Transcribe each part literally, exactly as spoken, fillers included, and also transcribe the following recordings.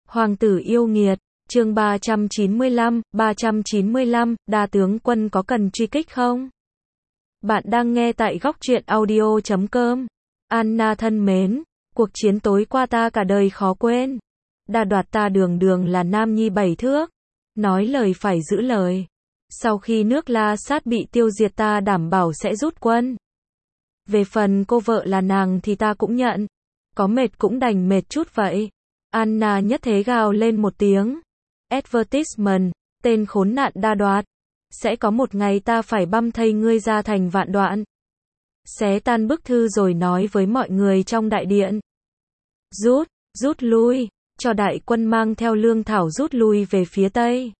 Hoàng tử yêu nghiệt, chương ba trăm chín mươi lăm, ba trăm chín mươi lăm, đa tướng quân có cần truy kích không? Bạn đang nghe tại góc truyện audio chấm com. Anna thân mến, cuộc chiến tối qua ta cả đời khó quên. Đa đoạt ta đường đường là nam nhi bảy thước. Nói lời phải giữ lời. Sau khi nước La Sát bị tiêu diệt ta đảm bảo sẽ rút quân. Về phần cô vợ là nàng thì ta cũng nhận. Có mệt cũng đành mệt chút vậy. Anna nhất thế gào lên một tiếng. Advertisement, tên khốn nạn đa đoạt. Sẽ có một ngày ta phải băm thây ngươi ra thành vạn đoạn. Xé tan bức thư rồi nói với mọi người trong đại điện. Rút, rút lui, cho đại quân mang theo lương thảo rút lui về phía Tây.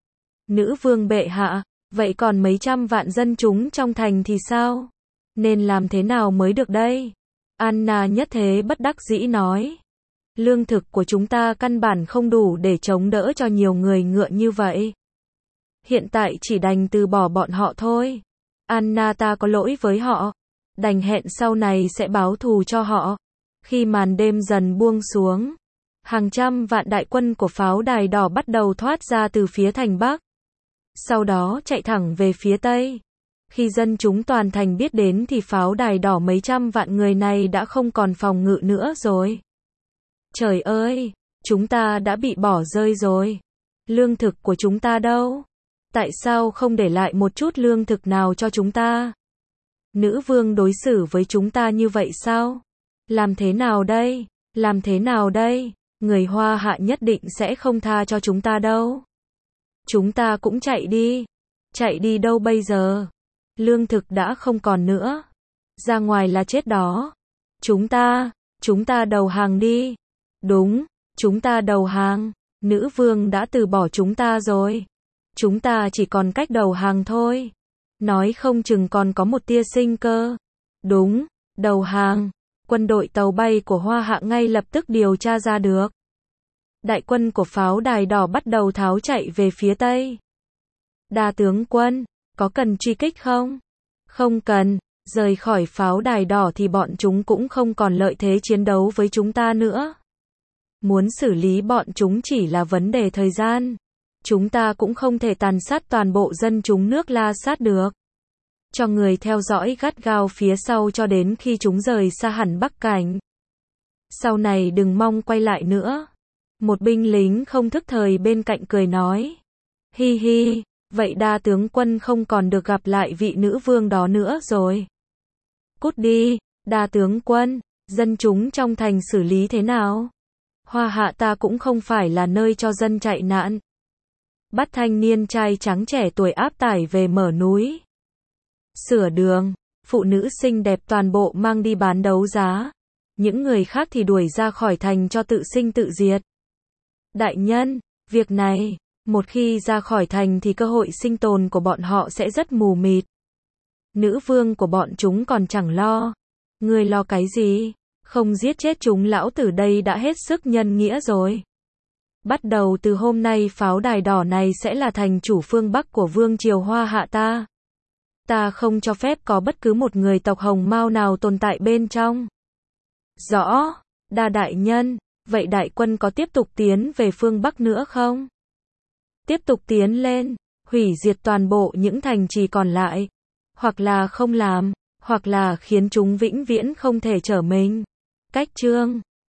Nữ vương bệ hạ, vậy còn mấy trăm vạn dân chúng trong thành thì sao? Nên làm thế nào mới được đây? Anna nhất thế bất đắc dĩ nói. Lương thực của chúng ta căn bản không đủ để chống đỡ cho nhiều người ngựa như vậy. Hiện tại chỉ đành từ bỏ bọn họ thôi. Anna ta có lỗi với họ. Đành hẹn sau này sẽ báo thù cho họ. Khi màn đêm dần buông xuống, hàng trăm vạn đại quân của pháo đài đỏ bắt đầu thoát ra từ phía thành Bắc. Sau đó chạy thẳng về phía Tây. Khi dân chúng toàn thành biết đến thì pháo đài đỏ mấy trăm vạn người này đã không còn phòng ngự nữa rồi. Trời ơi, chúng ta đã bị bỏ rơi rồi. Lương thực của chúng ta đâu? Tại sao không để lại một chút lương thực nào cho chúng ta? Nữ vương đối xử với chúng ta như vậy sao? Làm thế nào đây? Làm thế nào đây? Người Hoa Hạ nhất định sẽ không tha cho chúng ta đâu. Chúng ta cũng chạy đi. Chạy đi đâu bây giờ? Lương thực đã không còn nữa. Ra ngoài là chết đó. Chúng ta, chúng ta đầu hàng đi. Đúng, chúng ta đầu hàng. Nữ vương đã từ bỏ chúng ta rồi. Chúng ta chỉ còn cách đầu hàng thôi. Nói không chừng còn có một tia sinh cơ. Đúng, đầu hàng. Quân đội tàu bay của Hoa Hạ ngay lập tức điều tra ra được. Đại quân của pháo đài đỏ bắt đầu tháo chạy về phía Tây. Đa tướng quân, có cần truy kích không? Không cần, rời khỏi pháo đài đỏ thì bọn chúng cũng không còn lợi thế chiến đấu với chúng ta nữa. Muốn xử lý bọn chúng chỉ là vấn đề thời gian. Chúng ta cũng không thể tàn sát toàn bộ dân chúng nước La Sát được. Cho người theo dõi gắt gao phía sau cho đến khi chúng rời xa hẳn Bắc Cảnh. Sau này đừng mong quay lại nữa. Một binh lính không thức thời bên cạnh cười nói. Hi hi, vậy đa tướng quân không còn được gặp lại vị nữ vương đó nữa rồi. Cút đi, đa tướng quân, dân chúng trong thành xử lý thế nào? Hoa Hạ ta cũng không phải là nơi cho dân chạy nạn. Bắt thanh niên trai trắng trẻ tuổi áp tải về mở núi. Sửa đường, phụ nữ xinh đẹp toàn bộ mang đi bán đấu giá. Những người khác thì đuổi ra khỏi thành cho tự sinh tự diệt. Đại nhân, việc này, một khi ra khỏi thành thì cơ hội sinh tồn của bọn họ sẽ rất mù mịt. Nữ vương của bọn chúng còn chẳng lo. Ngươi lo cái gì? Không giết chết chúng lão tử đây đã hết sức nhân nghĩa rồi. Bắt đầu từ hôm nay pháo đài đỏ này sẽ là thành chủ phương Bắc của vương triều Hoa Hạ ta. Ta không cho phép có bất cứ một người tộc Hồng Mao nào tồn tại bên trong. Rõ, đa đại nhân, vậy đại quân có tiếp tục tiến về phương Bắc nữa không? Tiếp tục tiến lên, hủy diệt toàn bộ những thành trì còn lại. Hoặc là không làm, hoặc là khiến chúng vĩnh viễn không thể trở mình. Cách chương